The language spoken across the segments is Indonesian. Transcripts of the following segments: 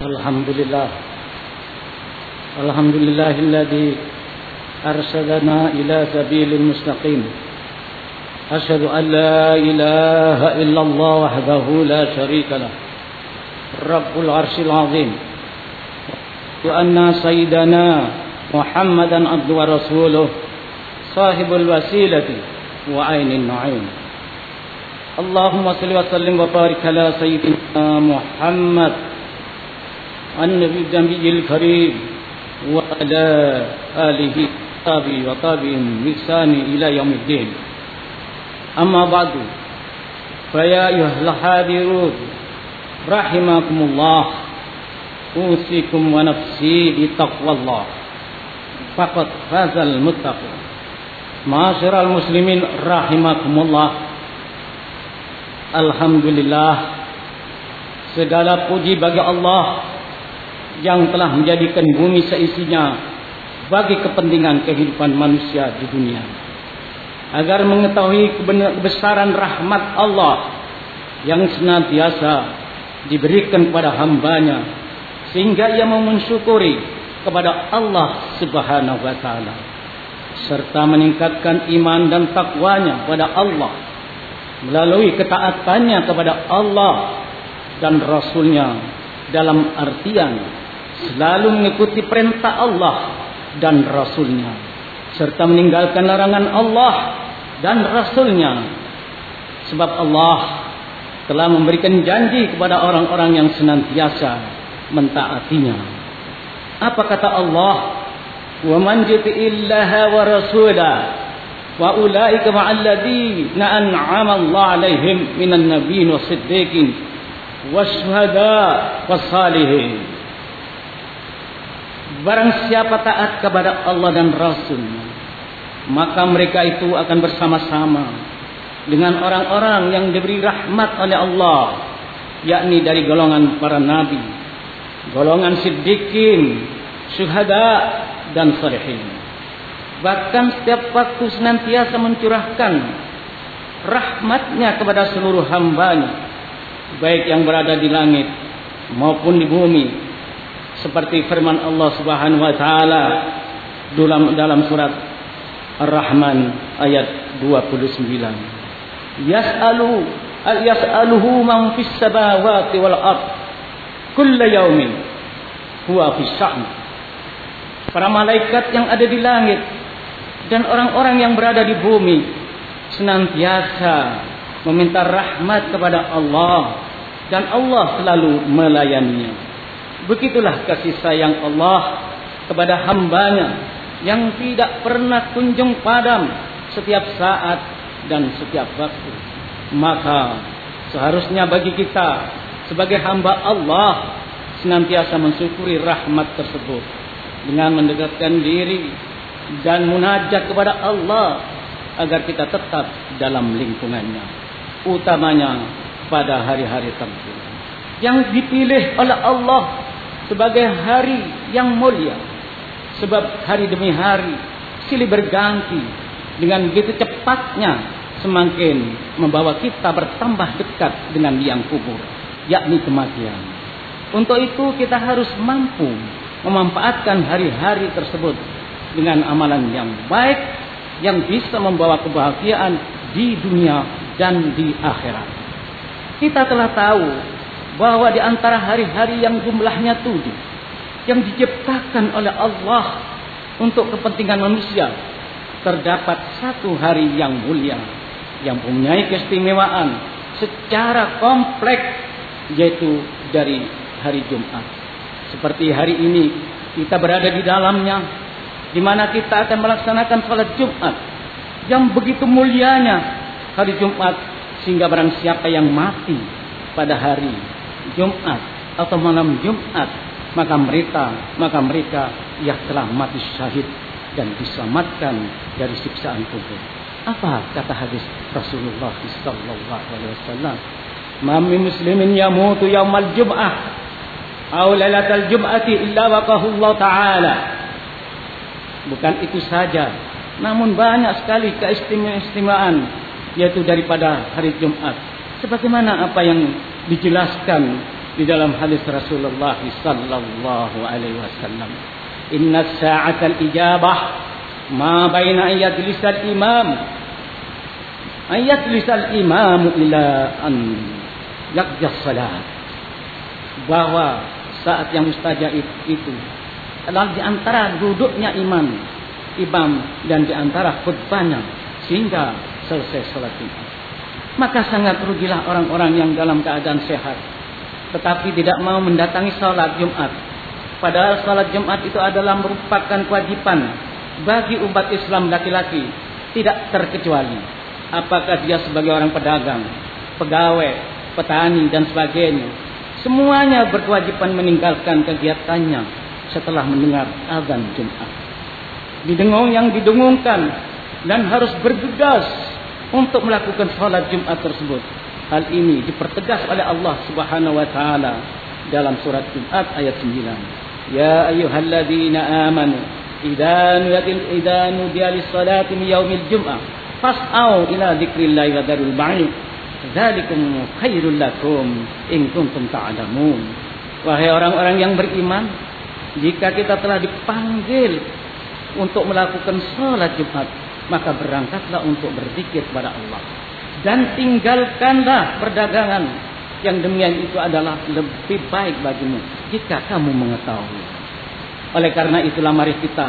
Alhamdulillah. Alhamdulillahilladzi arsalana ila sabilil mustaqim. Asyhadu an la ilaha illallah wahdahu la syarika lah. Rabbul arsyil azim. Wa anna sayyidana Muhammadan abdu wa rasuluh sahibul wasilati wa ainin na'im. Allahumma salli wa sallim wa barik ala sayyidina Muhammad an-nabi jamil karim wa ala alihi wa tabi'in bisani ila yaumiddin. Amma ba'du, fa ya ayyuhal hadirun rahimakumullah, usikum wa nafsi bi taqwallah, faqad fazal muttaqin. Ma'asyiral muslimin rahimakumullah. Alhamdulillah, segala puji bagi Allah yang telah menjadikan bumi seisinya bagi kepentingan kehidupan manusia di dunia, agar mengetahui kebesaran rahmat Allah yang senantiasa diberikan kepada hambanya, sehingga ia mau mensyukuri kepada Allah Subhanahu wa ta'ala, serta meningkatkan iman dan takwanya pada Allah melalui ketaatannya kepada Allah dan Rasulnya, dalam artian selalu mengikuti perintah Allah dan Rasulnya, serta meninggalkan larangan Allah dan Rasulnya. Sebab Allah telah memberikan janji kepada orang-orang yang senantiasa mentaatinya. Apa kata Allah? Wa man yuti'illaha wa rasulahu wa ulaika ma'al ladzina an'ama Allah 'alaihim minan nabiyyin was-siddiqin wasyuhada was-salihin. Barang siapa taat kepada Allah dan Rasul-Nya, maka mereka itu akan bersama-sama dengan orang-orang yang diberi rahmat oleh Allah, yakni dari golongan para nabi, golongan siddiqin, syuhada dan salihin. Bahkan setiap waktu senantiasa mencurahkan rahmatnya kepada seluruh hambanya, baik yang berada di langit maupun di bumi, seperti firman Allah Subhanahu wa ta'ala dalam surat Ar-Rahman ayat 29. Yas'aluhu man fis samawati wal ard kulla yaumin huwa fis sya'n. Para malaikat yang ada di langit dan orang-orang yang berada di bumi senantiasa meminta rahmat kepada Allah, dan Allah selalu melayaninya. Begitulah kasih sayang Allah kepada hambanya yang tidak pernah kunjung padam setiap saat dan setiap waktu. Maka seharusnya bagi kita sebagai hamba Allah senantiasa mensyukuri rahmat tersebut dengan mendekatkan diri dan munajat kepada Allah agar kita tetap dalam lingkungannya, utamanya pada hari-hari tertentu yang dipilih oleh Allah sebagai hari yang mulia. Sebab hari demi hari silih berganti, dengan begitu cepatnya semakin membawa kita bertambah dekat dengan liang kubur, yakni kematian. Untuk itu kita harus mampu memanfaatkan hari-hari tersebut dengan amalan yang baik yang bisa membawa kebahagiaan di dunia dan di akhirat. Kita telah tahu bahwa di antara hari-hari yang jumlahnya 7 yang diciptakan oleh Allah untuk kepentingan manusia, terdapat satu hari yang mulia yang mempunyai keistimewaan secara kompleks, yaitu dari hari Jumat. Seperti hari ini kita berada di dalamnya, di mana kita akan melaksanakan salat Jumat yang begitu mulianya hari Jumat, sehingga barang siapa yang mati pada hari Jumat atau malam Jumat, maka mereka yang telah mati syahid dan diselamatkan dari siksaan kubur. Apa kata hadis Rasulullah sallallahu alaihi wasallam? "Ma min muslimin yamutu yaumal jum'ah aw lailatal jum'ati illa waqahu Allah taala." Bukan itu saja, namun banyak sekali keistimewaan yaitu daripada hari Jumat, sebagaimana apa yang dijelaskan di dalam hadis Rasulullah sallallahu alaihi wasallam, inna sa'atal ijabah ma baina ayatlisal imam ila an yaqjas salat, bahwa saat yang mustajab itu adalah di antara duduknya imam dan di antara khutbahnya sehingga selesai salat Jumat. Maka sangat rugilah orang-orang yang dalam keadaan sehat tetapi tidak mau mendatangi salat Jumat. Padahal salat Jumat itu adalah merupakan kewajiban bagi umat Islam laki-laki, tidak terkecuali apakah dia sebagai orang pedagang, pegawai, petani dan sebagainya. Semuanya berkewajiban meninggalkan kegiatannya setelah mendengar azan Jumat. Didengung yang didengungkan dan harus bergegas untuk melakukan salat Jumat tersebut. Hal ini dipertegas oleh Allah Subhanahu wa taala dalam surat Jumat ayat 9. Ya ayyuhalladzina amanu idza nudiya lis-salati min yaumil jum'ah fas'au ila dzikrillahi wa dzarul ba'id dzalikum khairul lakum in kuntum ta'lamun. Wahai orang-orang yang beriman, jika kita telah dipanggil untuk melakukan salat Jumat, maka berangkatlah untuk berzikir kepada Allah dan tinggalkanlah perdagangan. Yang demikian itu adalah lebih baik bagimu jika kamu mengetahui. Oleh karena itulah mari kita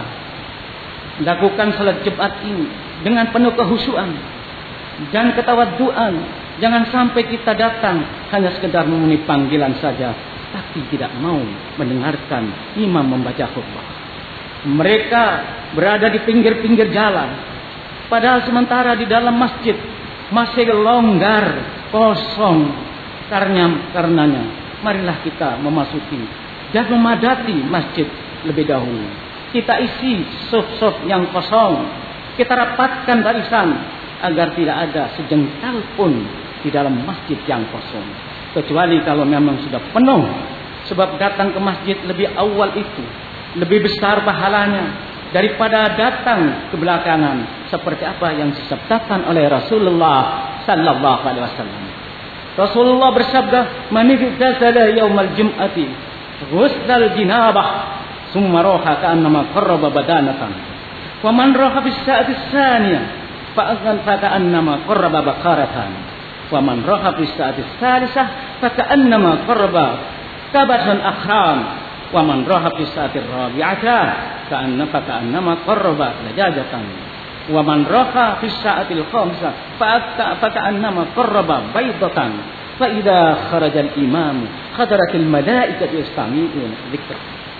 lakukan salat Jumat ini dengan penuh kehusuan dan ketawaduan. Jangan sampai kita datang hanya sekedar memenuhi panggilan saja, tapi tidak mau mendengarkan imam membaca khutbah. Mereka berada di pinggir-pinggir jalan, padahal sementara di dalam masjid masih longgar, kosong. Karenanya, marilah kita memasuki dan memadati masjid lebih dahulu. Kita isi suf-suf yang kosong. Kita rapatkan barisan agar tidak ada sejengkal pun di dalam masjid yang kosong. Kecuali kalau memang sudah penuh. Sebab datang ke masjid lebih awal itu lebih besar pahalanya daripada datang ke belakangan, seperti apa yang disabdakan oleh Rasulullah sallallahu alaihi wasallam. Rasulullah bersabda, "Man igtasala yaumal jum'ati ghuslal jinabah, summa raha ka'annama qarraba badanatan. Wa man raha bis sa'ati tsaniyah fa ka'annama qarraba baqaratan. Wa man raha bis sa'ati tsalisah fa ka'annama qarraba kabatan akhram. Wa man raha bis sa'ati rabi'ah ka'annama qarraba dajajatan. Wa man raha fi sa'atil khamisah fa ka'annama qarraba baydatan. Fa idza kharaja al-imam khadaratil malaikatu yastami'un dzikr."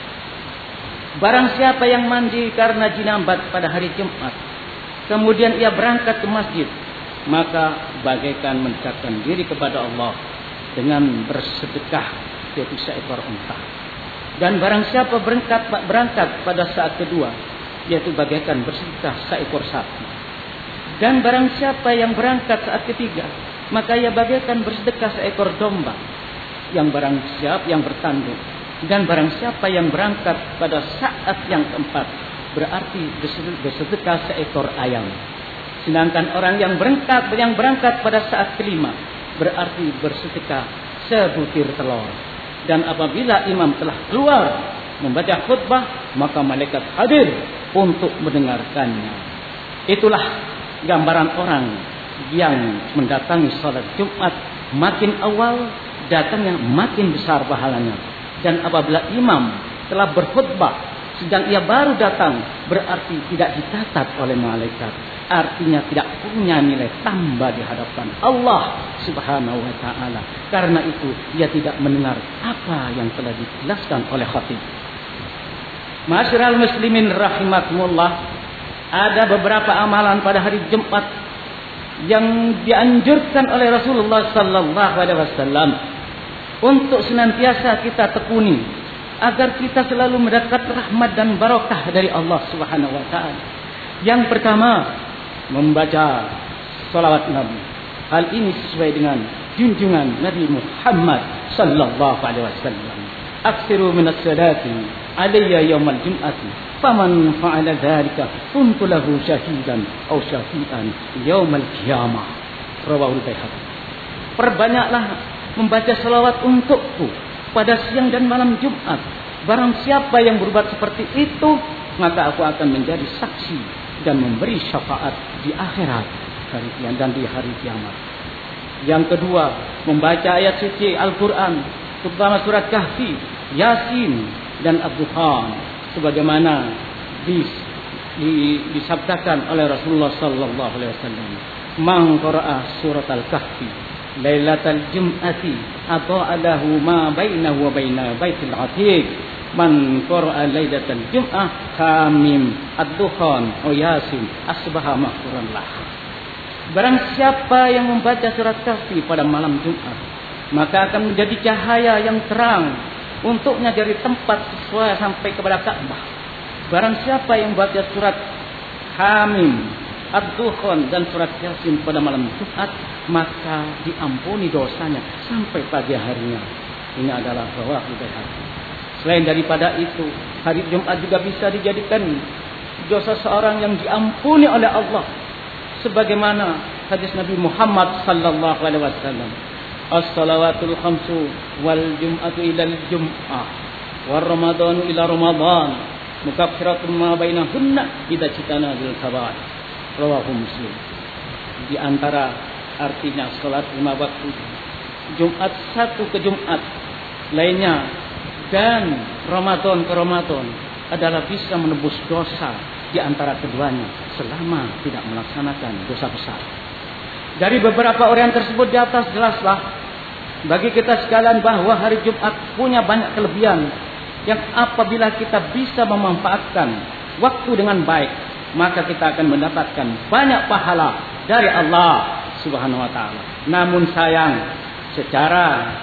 Barang siapa yang mandi karena jinambat pada hari Jumat, kemudian ia berangkat ke masjid, maka bagaikan mendekatkan diri kepada Allah dengan bersedekah yaitu seekor unta. Dan barang siapa berangkat pada saat kedua, yaitu bagaikan bersedekah seekor sapi. Dan barang siapa yang berangkat saat ketiga, maka ia bagaikan bersedekah seekor domba. Yang barang siapa yang bertanduk, dan barang siapa yang berangkat pada saat yang keempat, berarti bersedekah seekor ayam. Sedangkan orang yang berangkat pada saat kelima, berarti bersedekah sebutir telur. Dan apabila imam telah keluar membaca khutbah, maka malaikat hadir untuk mendengarkannya. Itulah gambaran orang yang mendatangi salat Jumat. Makin awal datangnya, makin besar pahalanya. Dan apabila imam telah berkhutbah sedang ia baru datang, berarti tidak dicatat oleh malaikat. Artinya tidak punya nilai tambah di hadapan Allah Subhanahu wa taala. Karena itu ia tidak mendengar apa yang telah dijelaskan oleh khatib. Ma'asyiral muslimin rahimakumullah, ada beberapa amalan pada hari Jumat yang dianjurkan oleh Rasulullah sallallahu alaihi wasallam untuk senantiasa kita tekuni agar kita selalu mendapat rahmat dan barakah dari Allah Subhanahu wa taala. Yang pertama, membaca salawat Nabi. Hal ini sesuai dengan junjungan Nabi Muhammad sallallahu alaihi wasallam. Aksiru minas salati alayya yaumal jum'ati faman fa'ala dzalika kuntu lahu syahidan aw syafi'an yaumal qiyamah. Rawahul Baihaqi. Perbanyaklah membaca salawat untukku pada siang dan malam Jumat. Barang siapa yang berbuat seperti itu, maka aku akan menjadi saksi dan memberi syafaat di akhirat dan di hari kiamat. Yang kedua, membaca ayat suci Al-Quran, terutama surat Kahfi, Yasin, dan Ad-Dukhan, sebagaimana disabdakan oleh Rasulullah sallallahu alaihi wasallam. Man qara'a surat Al-Kahfi lailatal jum'ati ata'alahu ma bainahu wa baina baitil atiq. Man qara'a lailatal jum'ah Hamim, Ad-Dukhan, Yasin, asbaha maghfuran lah. Barang siapa yang membaca surat Kahfi pada malam Jumat, maka akan menjadi cahaya yang terang untuknya dari tempat sesuai sampai kepada Ka'bah. Barang siapa yang membaca surat Hamim, Ad-Dukhan, dan surat Yasin pada malam Jumat, maka diampuni dosanya sampai pagi harinya. Ini adalah rawahu Baihaqi. Selain daripada itu, hari Jumat juga bisa dijadikan dosa seorang yang diampuni oleh Allah. Sebagaimana hadis Nabi Muhammad sallallahu alaihi wasallam, as-salawatul khamsu wal jum'atu ila al-jum'ah war ramadhanu ila ramadan mukaffiratun ma bainahunna idza citana bil kabair. Rawahu Muslim. Di antara artinya salat 5 waktu, Jumat satu ke Jumat lainnya, dan Ramadan ke Ramadan adalah bisa menebus dosa di antara keduanya selama tidak melaksanakan dosa besar. Dari beberapa uraian tersebut di atas, jelaslah bagi kita sekalian bahwa hari Jumat punya banyak kelebihan yang apabila kita bisa memanfaatkan waktu dengan baik, maka kita akan mendapatkan banyak pahala dari Allah Subhanahu wa taala. Namun sayang, secara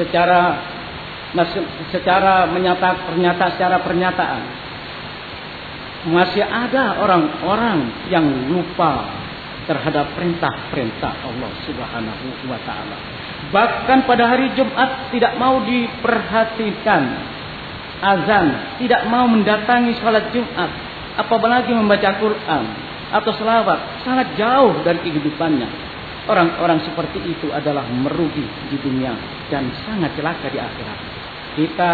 pernyataan masih ada orang-orang yang lupa terhadap perintah-perintah Allah Subhanahu wa taala. Bahkan pada hari Jumat tidak mau diperhatikan azan, tidak mau mendatangi salat Jumat, apalagi membaca Quran atau selawat, sangat jauh dari kehidupannya. Orang-orang seperti itu adalah merugi di dunia dan sangat celaka di akhirat. Kita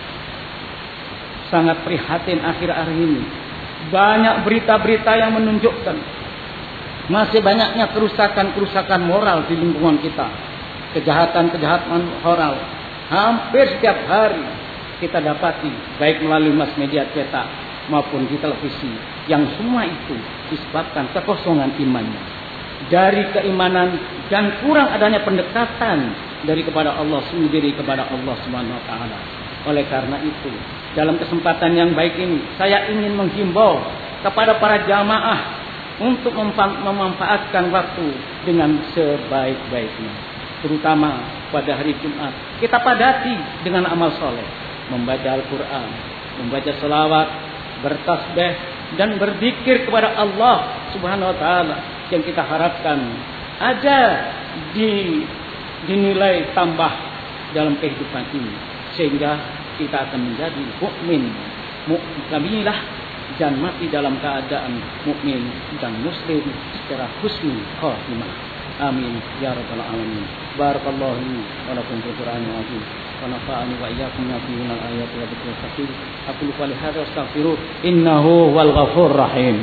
sangat prihatin akhir-akhir ini. Banyak berita-berita yang menunjukkan masih banyaknya kerusakan-kerusakan moral di lingkungan kita. Kejahatan-kejahatan moral hampir setiap hari kita dapati, baik melalui mass media cetak maupun di televisi, yang semua itu disebabkan kekosongan imannya. Dari keimanan dan kurang adanya pendekatan dari kepada Allah sendiri, kepada Allah Subhanahu wa taala. Oleh karena itu, dalam kesempatan yang baik ini, saya ingin menghimbau kepada para jamaah untuk memanfaatkan waktu dengan sebaik-baiknya. Terutama pada hari Jumat, kita padati dengan amal soleh, membaca Al-Quran, membaca selawat, bertasbih, dan berzikir kepada Allah Subhanahu wa taala, yang kita harapkan ada dinilai tambah dalam kehidupan ini, sehingga kita akan menjadi mukminah dan mati dalam keadaan mukmin dan muslim secara husnul khatimah. Amin ya rabbal alamin. Barakallahu li wa lakum fil Qur'anil azim wa nafa'ani wa iyyakum min al-ayati wa dhikril hakim. Aqulu qali hadza astaghfiru innahu wal ghafurur rahim.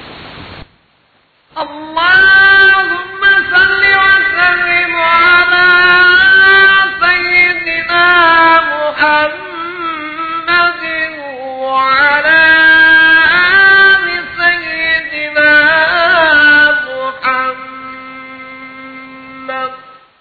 Allahumma salli wa sallim ala sayyidina Muhammadin wa ala ali sayyidina Muhammad.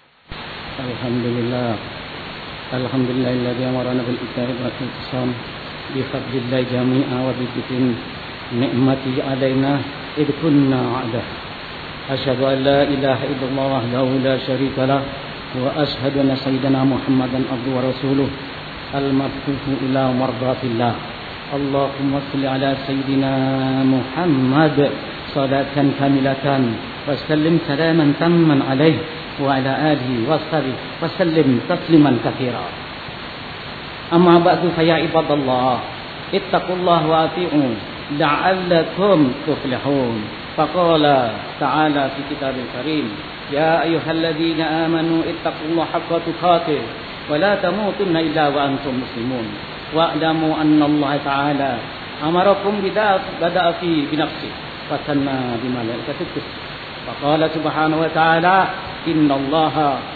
Alhamdulillahilladzi amarana bil ittihad wal ihsan bi fadlillah jami'a wa bi ni'mati alaina id kunna 'ada. Asyhadu an la ilaha illallah wahdahu la syarika lah wa asyhadu anna sayyidana Muhammadan abduhu wa rasuluh al-mab'utsu ila mardatillah. Allahumma shalli ala sayyidina Muhammad salatan kamilatan wa sallim salaman tamman alaihi wa ala alihi wa sahbihi wa sallim tasliman katsira. Amma ba'du fa ya ibadallah ittaqullaha wa ati'u la'allakum tuflihun. Faqala ta'ala fi kitabil karim, ya ayyuhalladzina amanu ittaqullaha haqqa tuqatih ولا تموتن إلا وأنتم مسلمون واعلموا أن الله تعالى أمركم بدأ بنفسه وثنى بملائكته فقال سبحانه وتعالى إن الله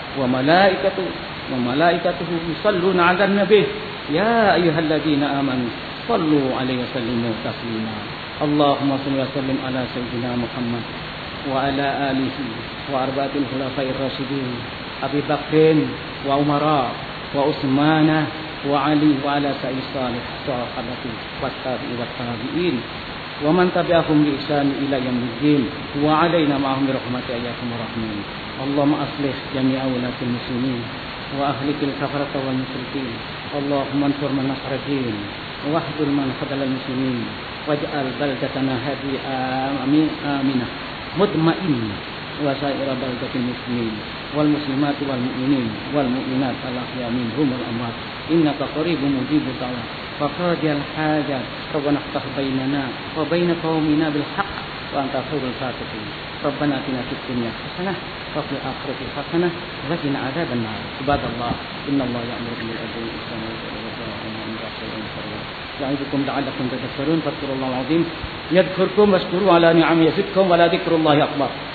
وملائكته يصلون على النبي يا أيها الذين آمنوا صلوا عليه وسلموا تسليما اللهم صل وسلم على سيدنا محمد وعلى آله وأربعة الخلفاء الراشدين أبي بكر وعمر وعثمان وعلي وعلى سائر الصحابة والتابعين ومن تبعهم بإحسان إلى يوم الدين وعلينا معهم برحمتك يا أرحم الراحمين اللهم أصلح جميع ولاة المسلمين وأهلك الكفرة والمشركين اللهم انصر من نصر الدين واخذل من خذل المسلمين واجعل بلدتنا هذه آمنة مطمئنة وسائر بلدة المسلمين والمسلمات والمؤمنين والمؤمنات الأحياء منهم والأموات إنك قريب مجيب الدعوات فقاضي الحاجات ربنا افتح بيننا وبين قومنا بالحق وأنت خير الفاتحين ربنا آتنا في الدنيا حسنة وفي الآخرة حسنة وقنا عذاب النار عباد الله إن الله يأمر بالعدل والإحسان وإيتاء ذي القربى يعظكم لعلكم تذكرون فاذكروا الله العظيم يذكركم واشكروا على نعمه يزدكم ولذكر الله أكبر